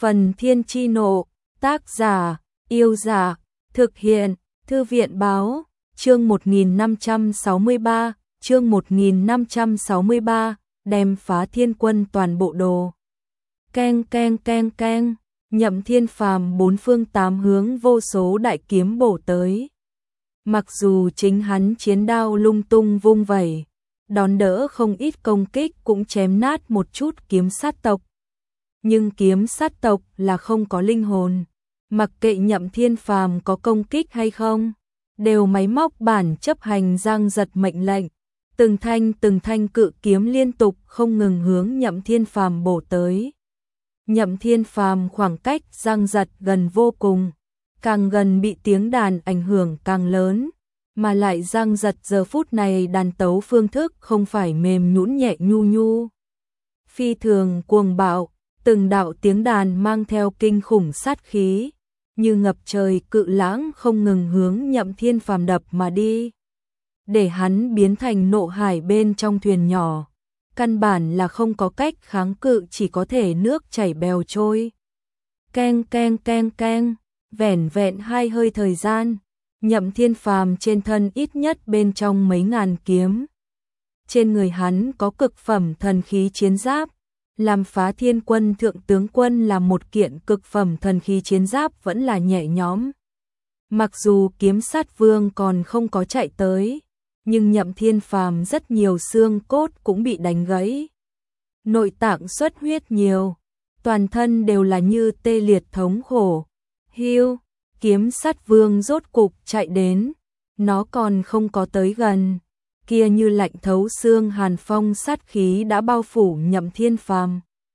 Phần Thiên Chi Nộ, tác giả, Yêu Giả, thực hiện, Thư viện Báo, chương 1563, chương 1563, đem phá thiên quân toàn bộ đồ. Keng keng keng keng, Nhậm Thiên Phàm bốn phương tám hướng vô số đại kiếm bổ tới. Mặc dù chính hắn chiến đao lung tung vung vẩy, đón đỡ không ít công kích cũng chém nát một chút kiếm sát tộc. Nhưng kiếm sát tộc là không có linh hồn, mặc kệ Nhậm Thiên Phàm có công kích hay không, đều máy móc bản chấp hành giang giật mệnh lệnh. Từng thanh cự kiếm liên tục không ngừng hướng Nhậm Thiên Phàm bổ tới. Nhậm Thiên Phàm khoảng cách giang giật gần vô cùng, càng gần bị tiếng đàn ảnh hưởng càng lớn, mà lại giang giật giờ phút này đàn tấu phương thức không phải mềm nhũn nhẹ nhu nhu, phi thường cuồng bạo, từng đạo tiếng đàn mang theo kinh khủng sát khí, như ngập trời cự lãng không ngừng hướng Nhậm Thiên Phàm đập mà đi, để hắn biến thành nộ hải bên trong thuyền nhỏ, căn bản là không có cách kháng cự, chỉ có thể nước chảy bèo trôi. Keng keng keng keng, vẻn vẹn hai hơi thời gian, Nhậm Thiên Phàm trên thân ít nhất bên trong mấy ngàn kiếm. Trên người hắn có cực phẩm thần khí chiến giáp, làm phá thiên quân thượng tướng quân là một kiện cực phẩm thần khí chiến giáp vẫn là nhẹ nhõm. Mặc dù kiếm sát vương còn không có chạy tới, nhưng Nhậm Thiên Phàm rất nhiều xương cốt cũng bị đánh gãy. Nội tạng xuất huyết nhiều, toàn thân đều là như tê liệt thống khổ. Hiu, kiếm sát vương rốt cục chạy đến, nó còn không có tới gần, kia như lạnh thấu xương hàn phong sát khí đã bao phủ Nhậm Thiên Phàm.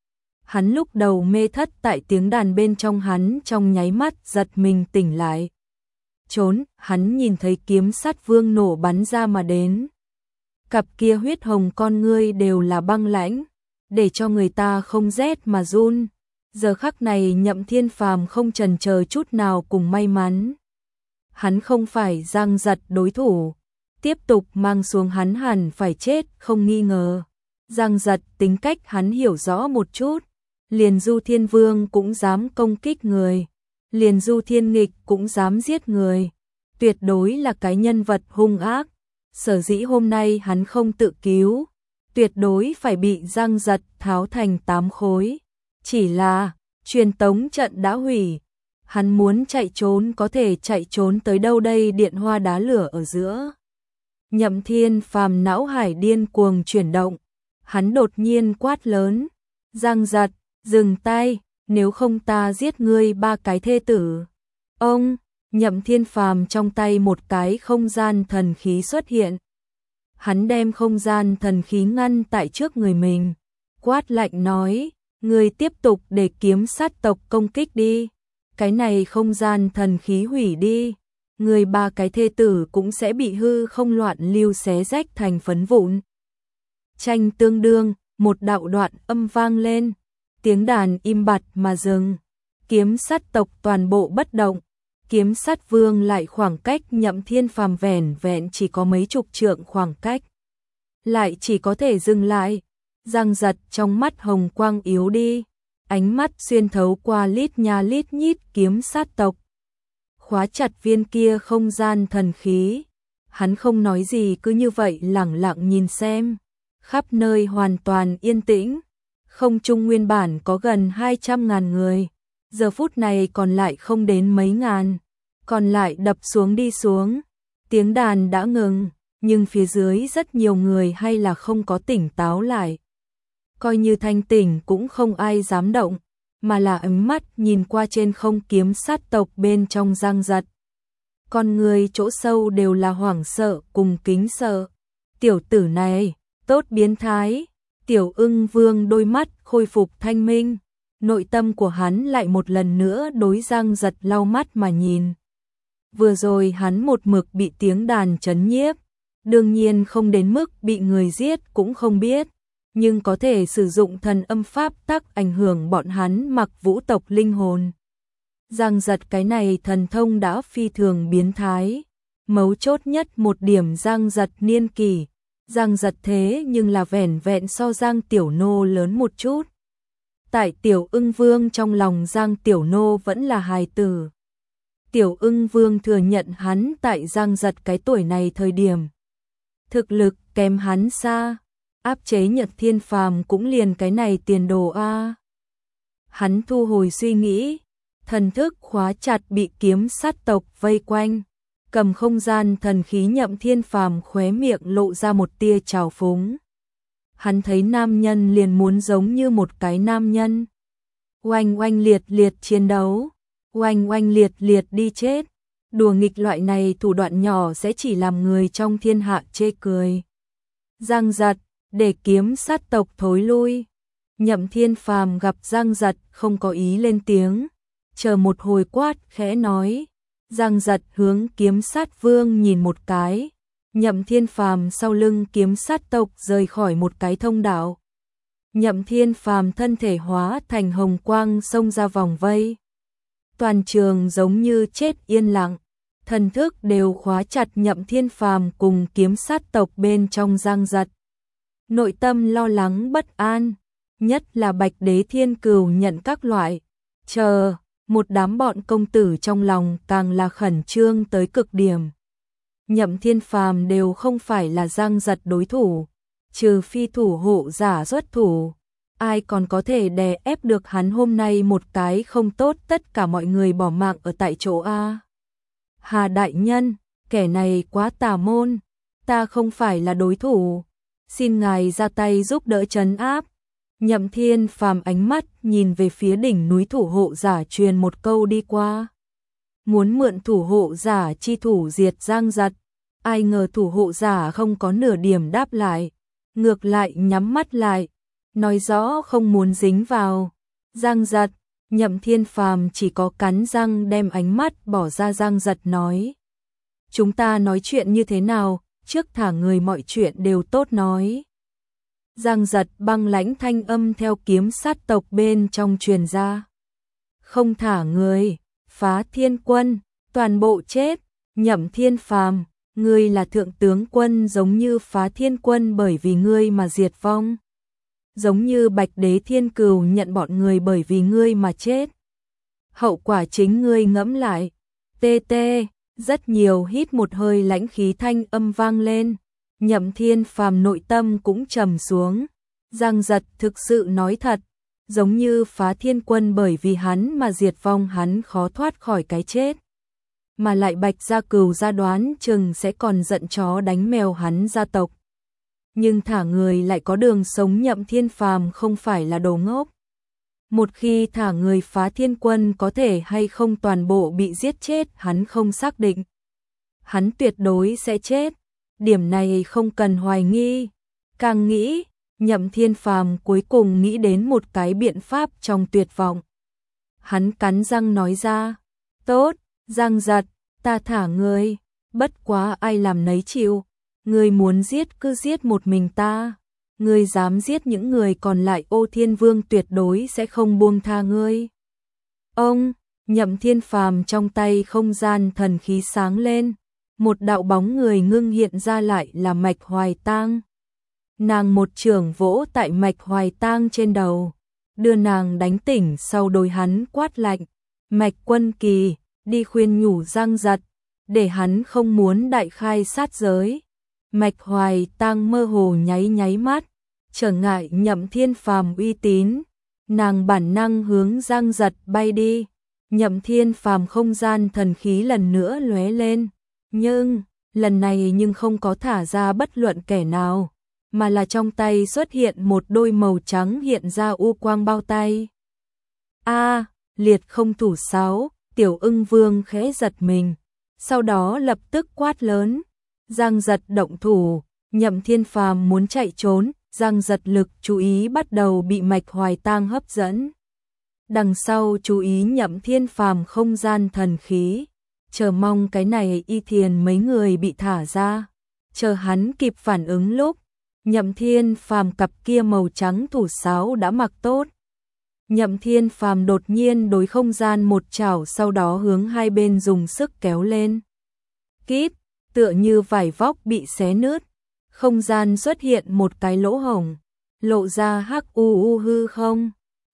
Hắn lúc đầu mê thất tại tiếng đàn bên trong, hắn trong nháy mắt giật mình tỉnh lại. Trốn, hắn nhìn thấy kiếm sát vương nổ bắn ra mà đến. Cặp kia huyết hồng con ngươi đều là băng lãnh, để cho người ta không rét mà run. Giờ khắc này Nhậm Thiên Phàm không chần chờ chút nào cùng may mắn. Hắn không phải giang giật đối thủ, tiếp tục mang xuống hắn hẳn phải chết không nghi ngờ. Giang giật tính cách hắn hiểu rõ một chút, liền Du Thiên Vương cũng dám công kích người, liền Du Thiên Nghịch cũng dám giết người, tuyệt đối là cái nhân vật hung ác. Sở dĩ hôm nay hắn không tự cứu, tuyệt đối phải bị giang giật tháo thành 8 khối. Chỉ là, truyền tống trận đã hủy, hắn muốn chạy trốn có thể chạy trốn tới đâu đây, điện hoa đá lửa ở giữa. Nhậm Thiên Phàm não hải điên cuồng chuyển động, hắn đột nhiên quát lớn, giang giật, dừng tay, nếu không ta giết ngươi 3 cái thê tử. Ông, Nhậm Thiên Phàm trong tay một cái không gian thần khí xuất hiện. Hắn đem không gian thần khí ngăn tại trước người mình, quát lạnh nói, ngươi tiếp tục để kiếm sát tộc công kích đi, cái này không gian thần khí hủy đi, người 3 cái thê tử cũng sẽ bị hư không loạn lưu xé rách thành phấn vụn. Tranh tương đương, một đạo đoạn âm vang lên, tiếng đàn im bặt mà dừng, kiếm sát tộc toàn bộ bất động, kiếm sát vương lại khoảng cách Nhậm Thiên Phàm vẻn vẹn chỉ có mấy chục trượng khoảng cách, lại chỉ có thể dừng lại. Giang giật trong mắt hồng quang yếu đi, ánh mắt xuyên thấu qua lít nha lít nhít kiếm sát tộc, khóa chặt viên kia không gian thần khí. Hắn không nói gì, cứ như vậy lẳng lặng nhìn xem. Khắp nơi hoàn toàn yên tĩnh, không trung nguyên bản có gần 200.000 người, giờ phút này còn lại không đến mấy ngàn, còn lại đập xuống đi xuống. Tiếng đàn đã ngừng, nhưng phía dưới rất nhiều người hay là không có tỉnh táo lại. Coi như thanh tỉnh cũng không ai dám động, mà là ánh mắt nhìn qua trên không kiếm sát tộc bên trong giang giật. Con người chỗ sâu đều là hoảng sợ cùng kính sợ. Tiểu tử này, tốt biến thái. Tiểu Ưng Vương đôi mắt khôi phục thanh minh, nội tâm của hắn lại một lần nữa đối giang giật lau mắt mà nhìn. Vừa rồi hắn một mực bị tiếng đàn chấn nhiếp, đương nhiên không đến mức bị người giết cũng không biết, nhưng có thể sử dụng thần âm pháp tắc ảnh hưởng bọn hắn mặc vũ tộc linh hồn. Giang giật cái này thần thông đã phi thường biến thái, mấu chốt nhất một điểm giang giật niên kỷ. Giang giật thế nhưng là vẻn vẹn so Giang Tiểu Nô lớn một chút. Tại Tiểu Ưng Vương trong lòng Giang Tiểu Nô vẫn là hài tử. Tiểu Ưng Vương thừa nhận hắn tại Giang Giật cái tuổi này thời điểm thực lực kém hắn xa, áp chế Nhật Thiên Phàm cũng liền cái này tiền đồ a. Hắn thu hồi suy nghĩ, thần thức khóa chặt bị kiếm sát tộc vây quanh, cầm không gian thần khí Nhậm Thiên Phàm khóe miệng lộ ra một tia trào phúng. Hắn thấy nam nhân liền muốn giống như một cái nam nhân. Oanh oanh liệt liệt chiến đấu, oanh oanh liệt liệt đi chết. Đùa nghịch loại này thủ đoạn nhỏ sẽ chỉ làm người trong thiên hạ chê cười. Giang Giật, để kiếm sát tộc thối lui. Nhậm Thiên Phàm gặp Giang Giật không có ý lên tiếng, chờ một hồi quát khẽ nói. Giang Giật hướng kiếm sát vương nhìn một cái. Nhậm Thiên Phàm sau lưng kiếm sát tộc rời khỏi một cái thông đạo. Nhậm Thiên Phàm thân thể hóa thành hồng quang xông ra vòng vây. Toàn trường giống như chết yên lặng, thần thức đều khóa chặt Nhậm Thiên Phàm cùng kiếm sát tộc bên trong Giang Giật. Nội tâm lo lắng bất an, nhất là Bạch Đế Thiên Cừu nhận các loại. Một đám bọn công tử trong lòng càng là khẩn trương tới cực điểm. Nhậm Thiên Phàm đều không phải là Giang Giật đối thủ, trừ phi thủ hộ giả xuất thủ, ai còn có thể đè ép được hắn hôm nay một cái không tốt tất cả mọi người bỏ mạng ở tại chỗ a. Hà đại nhân, kẻ này quá tà môn, ta không phải là đối thủ, xin ngài ra tay giúp đỡ trấn áp. Nhậm Thiên Phàm ánh mắt nhìn về phía đỉnh núi thủ hộ giả truyền một câu đi qua. Muốn mượn thủ hộ giả chi thủ diệt Giang Giật, ai ngờ thủ hộ giả không có nửa điểm đáp lại, ngược lại nhắm mắt lại, nói rõ không muốn dính vào. Giang Giật, Nhậm Thiên Phàm chỉ có cắn răng đem ánh mắt bỏ ra. Giang Giật nói. Chúng ta nói chuyện như thế nào, trước thả người mọi chuyện đều tốt nói. Giang Giật băng lãnh thanh âm theo kiếm sát tộc bên trong truyền ra. Không thả người, Phá Thiên Quân, toàn bộ chết. Nhậm Thiên Phàm, ngươi là thượng tướng quân giống như Phá Thiên Quân bởi vì ngươi mà diệt vong. Giống như Bạch Đế Thiên Cừu nhận bọn người bởi vì ngươi mà chết. Hậu quả chính ngươi ngẫm lại. Tê, rất nhiều hít một hơi lãnh khí thanh âm vang lên. Nhậm Thiên Phàm nội tâm cũng trầm xuống. Giang Giật thực sự nói thật, giống như Phá Thiên Quân bởi vì hắn mà diệt vong hắn khó thoát khỏi cái chết. Mà lại Bạch Gia Cừu gia đoán chừng sẽ còn giận chó đánh mèo hắn gia tộc. Nhưng thả người lại có đường sống. Nhậm Thiên Phàm không phải là đồ ngốc. Một khi thả người Phá Thiên Quân có thể hay không toàn bộ bị giết chết hắn không xác định. Hắn tuyệt đối sẽ chết. Điểm này không cần hoài nghi. Càng nghĩ, Nhậm Thiên Phàm cuối cùng nghĩ đến một cái biện pháp trong tuyệt vọng. Hắn cắn răng nói ra. Tốt, Giang Giật, ta thả ngươi. Bất quá ai làm nấy chịu. Ngươi muốn giết cứ giết một mình ta. Ngươi dám giết những người còn lại Ô Thiên Vương tuyệt đối sẽ không buông tha ngươi. Ông, Nhậm Thiên Phàm trong tay không gian thần khí sáng lên. Một đạo bóng người ngưng hiện ra lại là Mạch Hoài Tang. Nàng một chưởng vỗ tại Mạch Hoài Tang trên đầu, đưa nàng đánh tỉnh sau đôi hắn quát lạnh. Mạch Quân Kỳ, đi khuyên nhủ Giang Giật, để hắn không muốn đại khai sát giới. Mạch Hoài Tang mơ hồ nháy mắt, trở ngại Nhậm Thiên Phàm uy tín. Nàng bản năng hướng Giang Giật bay đi. Nhậm Thiên Phàm không gian thần khí lần nữa lóe lên. Nhưng, lần này không có thả ra bất luận kẻ nào, mà là trong tay xuất hiện một đôi màu trắng hiện ra u quang bao tay. Liệt không thủ 6, Tiểu Ưng Vương khẽ giật mình, sau đó lập tức quát lớn. Giang Giật động thủ, Nhậm Thiên Phàm muốn chạy trốn, Giang Giật lực chú ý bắt đầu bị Mạch Hoài Tang hấp dẫn. Đằng sau chú ý Nhậm Thiên Phàm không gian thần khí. Chờ mong cái này Y Thiền mấy người bị thả ra. Chờ hắn kịp phản ứng lúc, Nhậm Thiên Phàm cặp kia màu trắng thủ sáo đã mặc tốt. Nhậm Thiên Phàm đột nhiên đối không gian một chảo, sau đó hướng hai bên dùng sức kéo lên. Kíp, tựa như vải vóc bị xé nứt, không gian xuất hiện một cái lỗ hổng, lộ ra hắc u hư không.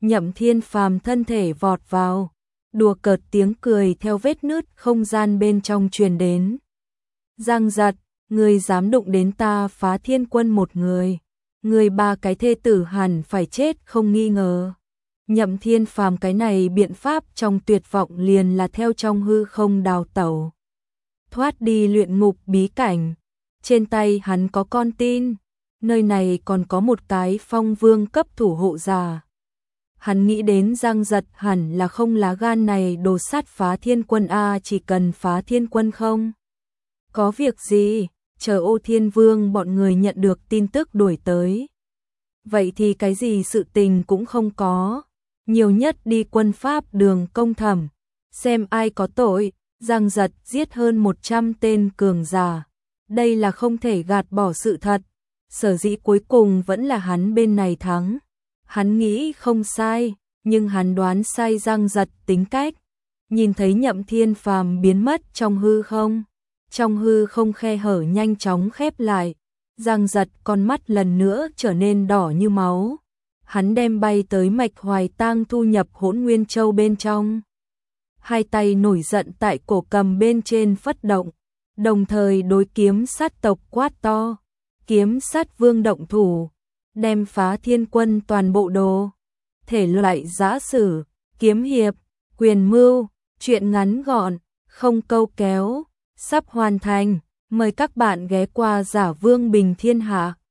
Nhậm Thiên Phàm thân thể vọt vào, đùa cợt tiếng cười theo vết nứt không gian bên trong truyền đến. Giang Giật, ngươi dám đụng đến ta Phá Thiên Quân một người, ngươi ba cái thê tử hẳn phải chết không nghi ngờ. Nhậm Thiên Phàm cái này biện pháp trong tuyệt vọng liền là theo trong hư không đào tẩu, thoát đi luyện ngục bí cảnh. Trên tay hắn có con tin, nơi này còn có một cái phong vương cấp thủ hộ giả. Hắn nghĩ đến Giang Giật hẳn là không lá gan này đồ sát Phá Thiên Quân a, chỉ cần Phá Thiên Quân không có việc gì, chờ Ô Thiên Vương bọn người nhận được tin tức đuổi tới. Vậy thì cái gì sự tình cũng không có, nhiều nhất đi quân pháp đường công thẩm, xem ai có tội. Giang Giật giết hơn 100 tên cường giả, đây là không thể gạt bỏ sự thật, sở dĩ cuối cùng vẫn là hắn bên này thắng. Hắn nghĩ không sai, nhưng hắn đoán sai Giang Giật tính cách. Nhìn thấy Nhậm Thiên Phàm biến mất trong hư không, trong hư không khe hở nhanh chóng khép lại, Giang Giật con mắt lần nữa trở nên đỏ như máu. Hắn đem bay tới mạch hoài tang thu nhập Hỗn Nguyên Châu bên trong. Hai tay nổi giận tại cổ cầm bên trên phất động, đồng thời đối kiếm sát tộc quát to. Kiếm sát vương động thủ, đem Phá Thiên Quân toàn bộ đồ thể loại giã sử, kiếm hiệp, quyền mưu, truyện ngắn gọn, không câu kéo, sắp hoàn thành. Mời các bạn ghé qua Giả Vương Bình Thiên Hạ.